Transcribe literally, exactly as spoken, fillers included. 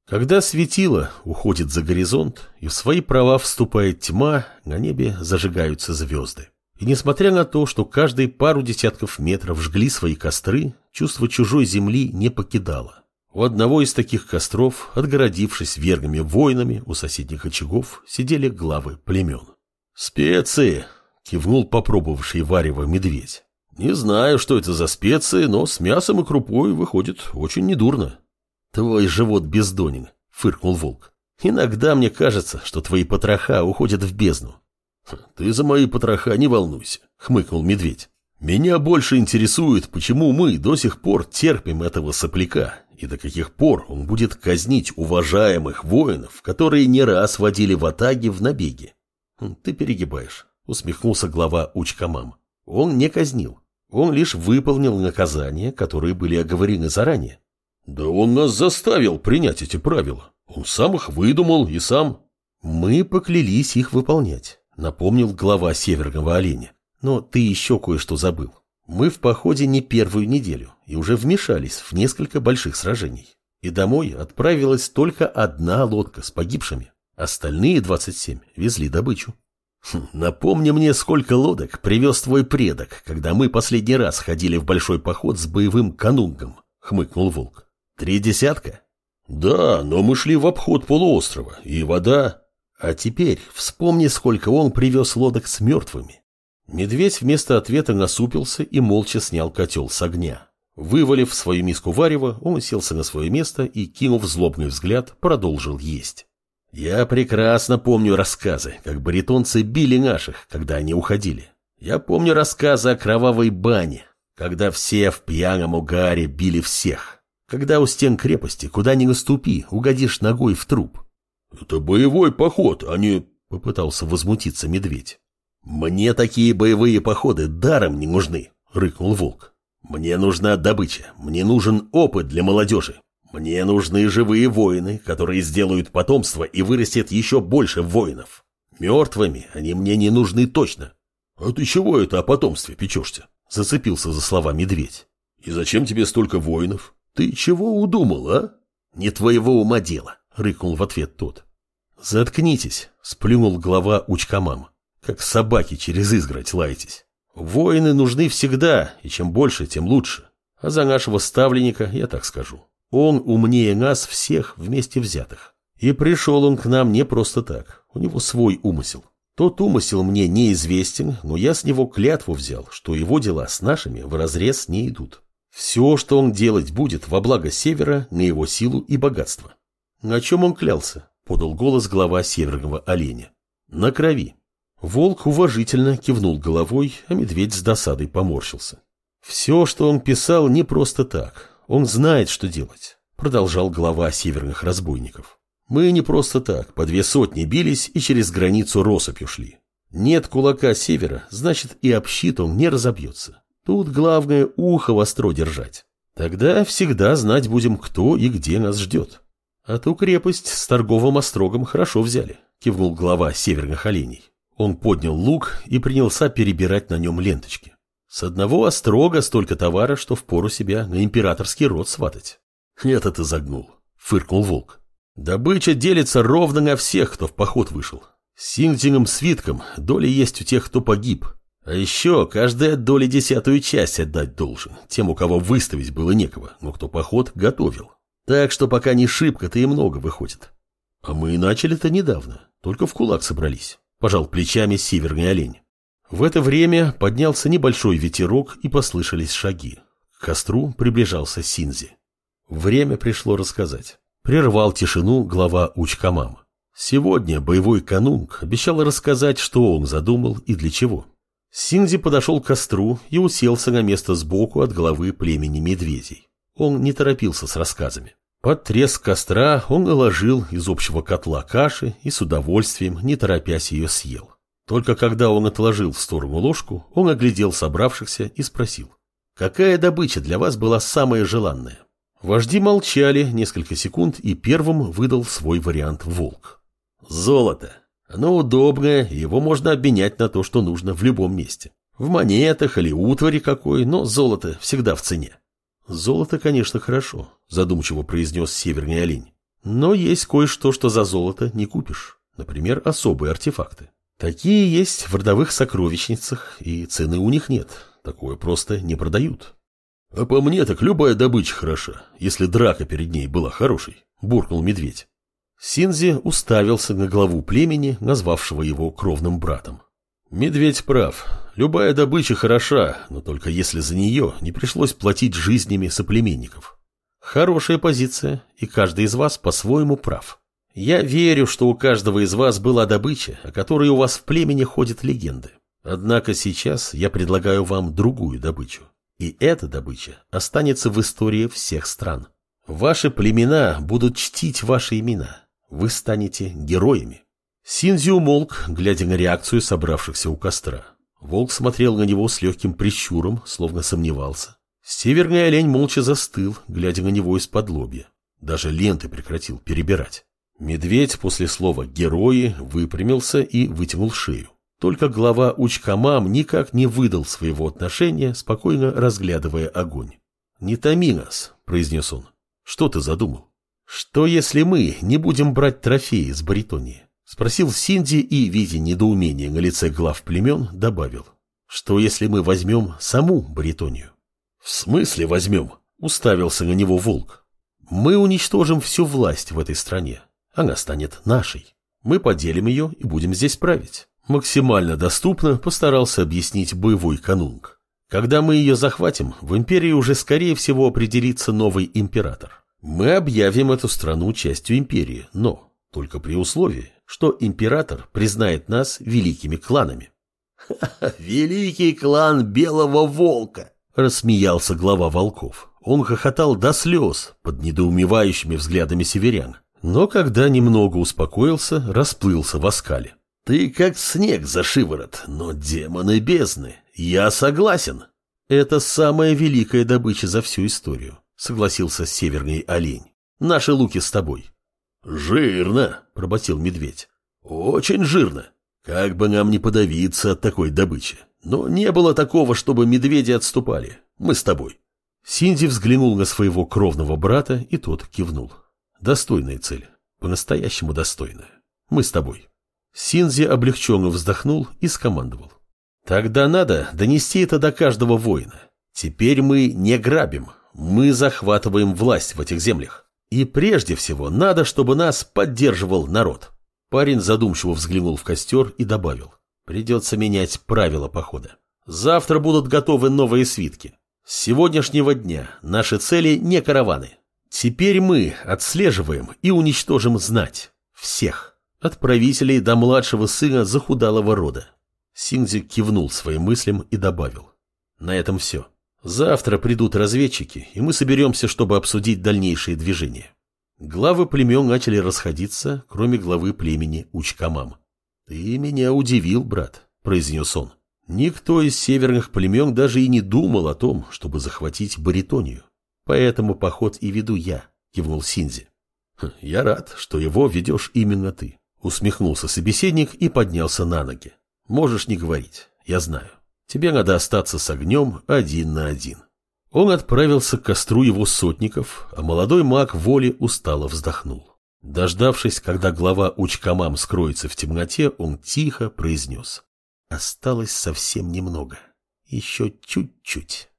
Когда светило уходит за горизонт и в свои права вступает тьма, на небе зажигаются звезды. И несмотря на то, что каждые пару десятков метров жгли свои костры, чувство чужой земли не покидало. У одного из таких костров, отгородившись вергами воинами, у соседних очагов сидели главы племен. «Специи!» — кивнул попробовавший варево медведь. «Не знаю, что это за специи, но с мясом и крупой выходит очень недурно». «Твой живот бездонен», — фыркнул волк. «Иногда мне кажется, что твои потроха уходят в бездну». «Ты за мои потроха не волнуйся», — хмыкнул медведь. «Меня больше интересует, почему мы до сих пор терпим этого сопляка, и до каких пор он будет казнить уважаемых воинов, которые не раз водили ватаги в набеги». «Ты перегибаешь», — усмехнулся глава Учкамам. «Он не казнил. Он лишь выполнил наказания, которые были оговорены заранее». «Да он нас заставил принять эти правила. Он сам их выдумал и сам...» «Мы поклялись их выполнять», — напомнил глава Северного Оленя. «Но ты еще кое-что забыл. Мы в походе не первую неделю и уже вмешались в несколько больших сражений. И домой отправилась только одна лодка с погибшими. Остальные двадцать семь везли добычу». Хм, «Напомни мне, сколько лодок привез твой предок, когда мы последний раз ходили в большой поход с боевым канунгом», — хмыкнул волк. «Три десятка?» «Да, но мы шли в обход полуострова, и вода...» «А теперь вспомни, сколько он привез лодок с мертвыми». Медведь вместо ответа насупился и молча снял котел с огня. Вывалив свою миску варева, он уселся на свое место и, кинув злобный взгляд, продолжил есть. «Я прекрасно помню рассказы, как баритонцы били наших, когда они уходили. Я помню рассказы о кровавой бане, когда все в пьяном угаре били всех. Когда у стен крепости, куда ни наступи, угодишь ногой в труп». «Это боевой поход, а не...» — попытался возмутиться медведь. «Мне такие боевые походы даром не нужны», — рыкнул волк. «Мне нужна добыча, мне нужен опыт для молодежи. Мне нужны живые воины, которые сделают потомство и вырастет еще больше воинов. Мертвыми они мне не нужны точно». «А ты чего это о потомстве печешься?» — зацепился за слова медведь. «И зачем тебе столько воинов? Ты чего удумал, а?» «Не твоего ума дело», — рыкнул в ответ тот. «Заткнитесь», — сплюнул глава Учкамам. «Как собаки через изгородь лаетесь. Воины нужны всегда, и чем больше, тем лучше. А за нашего ставленника я так скажу. Он умнее нас всех вместе взятых. И пришел он к нам не просто так. У него свой умысел. Тот умысел мне неизвестен, но я с него клятву взял, что его дела с нашими вразрез не идут. Все, что он делать будет во благо Севера, на его силу и богатство». «На чем он клялся?» — подал голос глава Северного Оленя. «На крови». Волк уважительно кивнул головой, а медведь с досадой поморщился. «Все, что он писал, не просто так. Он знает, что делать», — продолжал глава северных разбойников. «Мы не просто так, по две сотни бились и через границу россыпью шли. Нет кулака севера, значит и об щит он не разобьется. Тут главное ухо востро держать. Тогда всегда знать будем, кто и где нас ждет. А ту крепость с торговым острогом хорошо взяли», — кивнул глава северных оленей. Он поднял лук и принялся перебирать на нем ленточки. «С одного острога столько товара, что впору себя на императорский род сватать». «Это ты загнул», — фыркнул волк. «Добыча делится ровно на всех, кто в поход вышел. С синтиным свитком доля есть у тех, кто погиб. А еще каждая доля десятую часть отдать должен, тем, у кого выставить было некого, но кто поход готовил. Так что пока не шибко-то и много выходит». «А мы начали-то недавно, только в кулак собрались», — пожал плечами северный олень. В это время поднялся небольшой ветерок и послышались шаги. К костру приближался Синзи. Время пришло рассказать. Прервал тишину глава Учкамам. Сегодня боевой канунг обещал рассказать, что он задумал и для чего. Синзи подошел к костру и уселся на место сбоку от главы племени медведей. Он не торопился с рассказами. Под треск костра он наложил из общего котла каши и с удовольствием, не торопясь, ее съел. Только когда он отложил в сторону ложку, он оглядел собравшихся и спросил: «Какая добыча для вас была самая желанная?» Вожди молчали несколько секунд, и первым выдал свой вариант волк. «Золото. Оно удобное, и его можно обменять на то, что нужно в любом месте. В монетах или утвари какой, но золото всегда в цене». «Золото, конечно, хорошо», — задумчиво произнес северный олень. Но есть кое-что, что за золото не купишь. Например, особые артефакты. Такие есть в родовых сокровищницах, и цены у них нет. Такое просто не продают. А по мне так любая добыча хороша, если драка перед ней была хорошей, буркнул медведь. Синзи уставился на главу племени, назвавшего его кровным братом. Медведь прав. Любая добыча хороша, но только если за нее не пришлось платить жизнями соплеменников. Хорошая позиция, и каждый из вас по-своему прав. Я верю, что у каждого из вас была добыча, о которой у вас в племени ходят легенды. Однако сейчас я предлагаю вам другую добычу. И эта добыча останется в истории всех стран. Ваши племена будут чтить ваши имена. Вы станете героями. Синзи умолк, глядя на реакцию собравшихся у костра. Волк смотрел на него с легким прищуром, словно сомневался. Северный олень молча застыл, глядя на него из-под лобья. Даже ленты прекратил перебирать. Медведь после слова «герои» выпрямился и вытянул шею. Только глава Учкамам никак не выдал своего отношения, спокойно разглядывая огонь. «Не томи нас», — произнес он. «Что ты задумал? Что, если мы не будем брать трофеи с Баритонии?» — спросил Синди и, видя недоумение на лице глав племен, добавил. «Что, если мы возьмем саму Баритонию?» «В смысле возьмем?» — уставился на него волк. «Мы уничтожим всю власть в этой стране. Она станет нашей. Мы поделим ее и будем здесь править». Максимально доступно постарался объяснить боевой канунг. Когда мы ее захватим, в империи уже скорее всего определится новый император. Мы объявим эту страну частью империи, но только при условии, что император признает нас великими кланами. «Ха-ха, великий клан Белого Волка!» — рассмеялся глава волков. Он хохотал до слез под недоумевающими взглядами северян, но когда немного успокоился, расплылся в оскале. «Ты как снег за шиворот, но демоны бездны. Я согласен». «Это самая великая добыча за всю историю», — согласился северный олень. «Наши луки с тобой». «Жирно», — пробасил медведь. «Очень жирно. Как бы нам не подавиться от такой добычи. Но не было такого, чтобы медведи отступали. Мы с тобой». Синди взглянул на своего кровного брата, и тот кивнул. «Достойная цель. По-настоящему достойная. Мы с тобой». Синзи облегченно вздохнул и скомандовал. «Тогда надо донести это до каждого воина. Теперь мы не грабим, мы захватываем власть в этих землях. И прежде всего надо, чтобы нас поддерживал народ». Парень задумчиво взглянул в костер и добавил. «Придется менять правила похода. Завтра будут готовы новые свитки. С сегодняшнего дня наши цели не караваны. Теперь мы отслеживаем и уничтожим знать. Всех. От правителей до младшего сына захудалого рода». Синзи кивнул своим мыслям и добавил. «На этом все. Завтра придут разведчики, и мы соберемся, чтобы обсудить дальнейшие движения». Главы племен начали расходиться, кроме главы племени Учкамам. «Ты меня удивил, брат», — произнес он. «Никто из северных племен даже и не думал о том, чтобы захватить Баритонию. Поэтому поход и веду я», — кивнул Синзи. «Я рад, что его ведешь именно ты», — усмехнулся собеседник и поднялся на ноги. «Можешь не говорить, я знаю. Тебе надо остаться с огнем один на один». Он отправился к костру его сотников, а молодой маг воли устало вздохнул. Дождавшись, когда глава Учкамам скроется в темноте, он тихо произнес. «Осталось совсем немного. Еще чуть-чуть».